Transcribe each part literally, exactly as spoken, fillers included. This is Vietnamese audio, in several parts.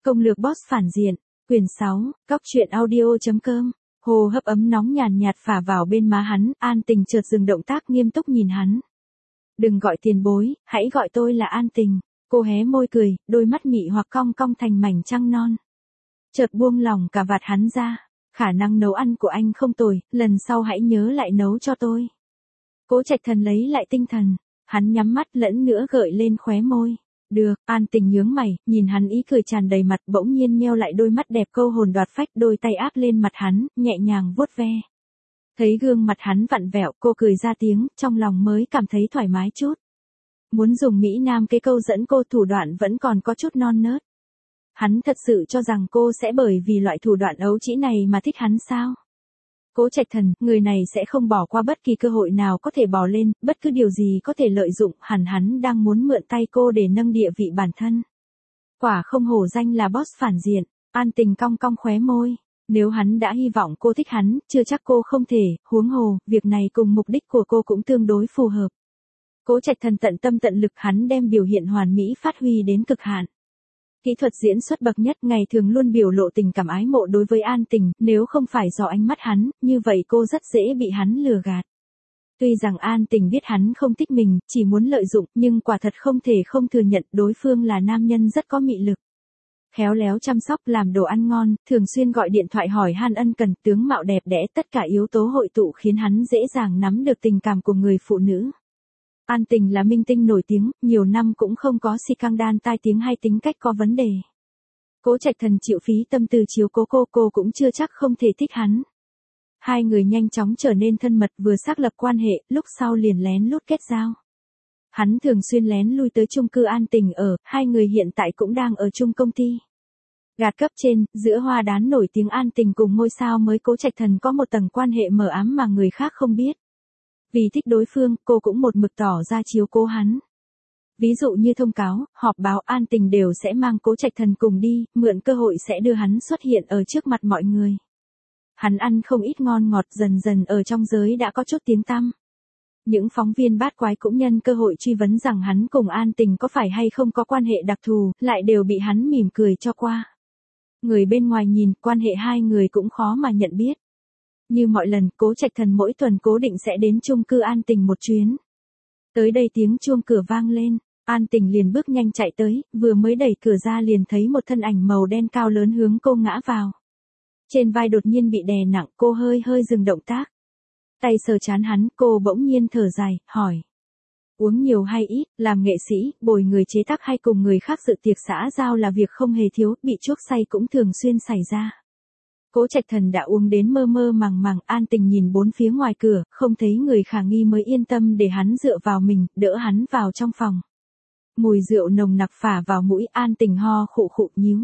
Công lược boss phản diện, quyển sáu, cóc truyện audio.com. Hồ hấp ấm nóng nhàn nhạt phả vào bên má hắn, An Tình chợt dừng động tác nghiêm túc nhìn hắn. Đừng gọi tiền bối, hãy gọi tôi là An Tình. Cô hé môi cười, đôi mắt mị hoặc cong cong thành mảnh trăng non. Chợt buông lỏng cả vạt hắn ra. Khả năng nấu ăn của anh không tồi, lần sau hãy nhớ lại nấu cho tôi. Cố Trạch Thần lấy lại tinh thần, hắn nhắm mắt lẫn nữa gợi lên khóe môi. Được, An Tình nhướng mày, nhìn hắn ý cười tràn đầy mặt, bỗng nhiên nheo lại đôi mắt đẹp câu hồn đoạt phách, đôi tay áp lên mặt hắn, nhẹ nhàng vuốt ve. Thấy gương mặt hắn vặn vẹo, cô cười ra tiếng, trong lòng mới cảm thấy thoải mái chút. Muốn dùng Mỹ Nam cái câu dẫn cô, thủ đoạn vẫn còn có chút non nớt. Hắn thật sự cho rằng cô sẽ bởi vì loại thủ đoạn ấu trĩ này mà thích hắn sao? Cố Trạch Thần, người này sẽ không bỏ qua bất kỳ cơ hội nào có thể bò lên, bất cứ điều gì có thể lợi dụng, hẳn hắn đang muốn mượn tay cô để nâng địa vị bản thân. Quả không hổ danh là boss phản diện, An Tình cong cong khóe môi. Nếu hắn đã hy vọng cô thích hắn, chưa chắc cô không thể, huống hồ, việc này cùng mục đích của cô cũng tương đối phù hợp. Cố Trạch Thần tận tâm tận lực, hắn đem biểu hiện hoàn mỹ phát huy đến cực hạn. Kỹ thuật diễn xuất bậc nhất, ngày thường luôn biểu lộ tình cảm ái mộ đối với An Tình, nếu không phải do ánh mắt hắn, như vậy cô rất dễ bị hắn lừa gạt. Tuy rằng An Tình biết hắn không thích mình, chỉ muốn lợi dụng, nhưng quả thật không thể không thừa nhận đối phương là nam nhân rất có mị lực. Khéo léo chăm sóc, làm đồ ăn ngon, thường xuyên gọi điện thoại hỏi han ân cần, tướng mạo đẹp đẽ, tất cả yếu tố hội tụ khiến hắn dễ dàng nắm được tình cảm của người phụ nữ. An Tình là minh tinh nổi tiếng, nhiều năm cũng không có scandal tai tiếng hay tính cách có vấn đề. Cố Trạch Thần chịu phí tâm tư chiếu cố cô, cô cũng chưa chắc không thể thích hắn. Hai người nhanh chóng trở nên thân mật, vừa xác lập quan hệ, lúc sau liền lén lút kết giao. Hắn thường xuyên lén lui tới chung cư An Tình ở, hai người hiện tại cũng đang ở chung công ty. Gạt cấp trên, giữa hoa đán nổi tiếng An Tình cùng ngôi sao mới Cố Trạch Thần có một tầng quan hệ mờ ám mà người khác không biết. Vì thích đối phương, cô cũng một mực tỏ ra chiếu cố hắn. Ví dụ như thông cáo, họp báo, An Tình đều sẽ mang Cố Trạch Thần cùng đi, mượn cơ hội sẽ đưa hắn xuất hiện ở trước mặt mọi người. Hắn ăn không ít ngon ngọt, dần dần ở trong giới đã có chút tiếng tăm. Những phóng viên bát quái cũng nhân cơ hội truy vấn rằng hắn cùng An Tình có phải hay không có quan hệ đặc thù, lại đều bị hắn mỉm cười cho qua. Người bên ngoài nhìn, quan hệ hai người cũng khó mà nhận biết. Như mọi lần, Cố Trạch Thần mỗi tuần cố định sẽ đến chung cư An Tình một chuyến. Tới đây tiếng chuông cửa vang lên, An Tình liền bước nhanh chạy tới, vừa mới đẩy cửa ra liền thấy một thân ảnh màu đen cao lớn hướng cô ngã vào. Trên vai đột nhiên bị đè nặng, cô hơi hơi dừng động tác. Tay sờ trán hắn, cô bỗng nhiên thở dài, hỏi. Uống nhiều hay ít, làm nghệ sĩ, bồi người chế tác hay cùng người khác dự tiệc xã giao là việc không hề thiếu, bị chuốc say cũng thường xuyên xảy ra. Cố Trạch Thần đã uống đến mơ mơ màng màng, An Tình nhìn bốn phía ngoài cửa, không thấy người khả nghi mới yên tâm để hắn dựa vào mình, đỡ hắn vào trong phòng. Mùi rượu nồng nặc phả vào mũi, An Tình ho khụ khụ nhíu.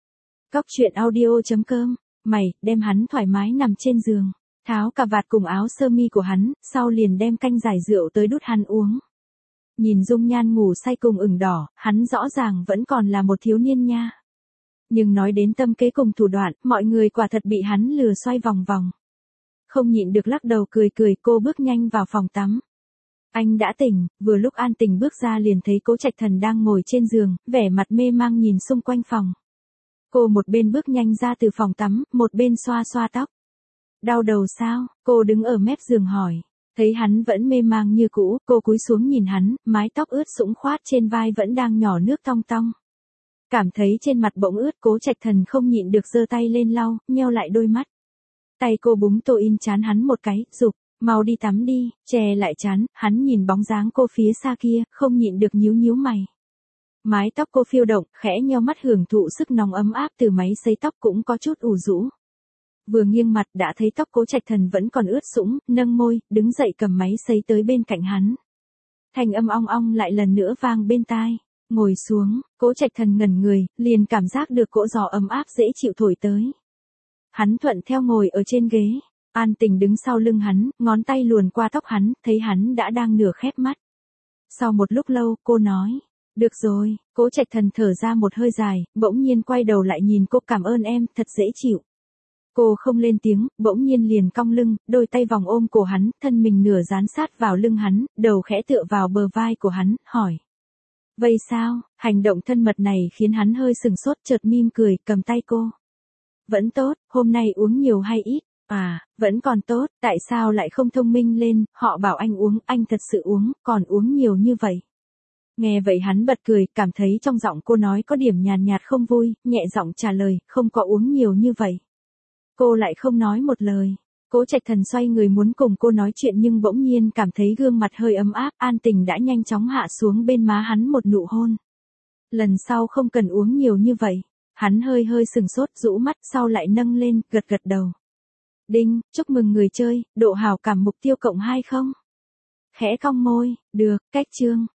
Cóc truyện audio.com, mày, đem hắn thoải mái nằm trên giường, tháo cà vạt cùng áo sơ mi của hắn, sau liền đem canh giải rượu tới đút hắn uống. Nhìn dung nhan ngủ say cùng ửng đỏ, hắn rõ ràng vẫn còn là một thiếu niên nha. Nhưng nói đến tâm kế cùng thủ đoạn, mọi người quả thật bị hắn lừa xoay vòng vòng. Không nhịn được lắc đầu cười cười, cô bước nhanh vào phòng tắm. Anh đã tỉnh, vừa lúc An Tình bước ra liền thấy Cố Trạch Thần đang ngồi trên giường, vẻ mặt mê mang nhìn xung quanh phòng. Cô một bên bước nhanh ra từ phòng tắm, một bên xoa xoa tóc. Đau đầu sao? Cô đứng ở mép giường hỏi. Thấy hắn vẫn mê mang như cũ, cô cúi xuống nhìn hắn, mái tóc ướt sũng khoát trên vai vẫn đang nhỏ nước tong tong. Cảm thấy trên mặt bỗng ướt, Cố Trạch Thần không nhịn được giơ tay lên lau, nheo lại đôi mắt. Tay cô búng tô in trán hắn một cái, giục, mau đi tắm đi, che lại trán, hắn nhìn bóng dáng cô phía xa kia, không nhịn được nhíu nhíu mày. Mái tóc cô phiêu động, khẽ nheo mắt hưởng thụ sức nóng ấm áp từ máy sấy tóc cũng có chút ủ rũ. Vừa nghiêng mặt đã thấy tóc Cố Trạch Thần vẫn còn ướt sũng, nâng môi, đứng dậy cầm máy sấy tới bên cạnh hắn. Thanh âm ong ong lại lần nữa vang bên tai. Ngồi xuống, Cố Trạch Thần ngẩn người, liền cảm giác được cỗ gió ấm áp dễ chịu thổi tới. Hắn thuận theo ngồi ở trên ghế, An Tình đứng sau lưng hắn, ngón tay luồn qua tóc hắn, thấy hắn đã đang nửa khép mắt. Sau một lúc lâu, cô nói, được rồi, Cố Trạch Thần thở ra một hơi dài, bỗng nhiên quay đầu lại nhìn cô, cảm ơn em, thật dễ chịu. Cô không lên tiếng, bỗng nhiên liền cong lưng, đôi tay vòng ôm cổ hắn, thân mình nửa dán sát vào lưng hắn, đầu khẽ tựa vào bờ vai của hắn, hỏi. Vây sao, hành động thân mật này khiến hắn hơi sừng sốt chợt mỉm cười, cầm tay cô. Vẫn tốt, hôm nay uống nhiều hay ít? À, vẫn còn tốt, tại sao lại không thông minh lên, họ bảo anh uống, anh thật sự uống, còn uống nhiều như vậy. Nghe vậy hắn bật cười, cảm thấy trong giọng cô nói có điểm nhàn nhạt không vui, nhẹ giọng trả lời, không có uống nhiều như vậy. Cô lại không nói một lời. Cố Trạch Thần xoay người muốn cùng cô nói chuyện nhưng bỗng nhiên cảm thấy gương mặt hơi ấm áp, An Tình đã nhanh chóng hạ xuống bên má hắn một nụ hôn. Lần sau không cần uống nhiều như vậy. Hắn hơi hơi sừng sốt, rũ mắt, sau lại nâng lên, gật gật đầu. Đinh, chúc mừng người chơi, độ hào cảm mục tiêu cộng hai không. Khẽ cong môi, được, cách chương.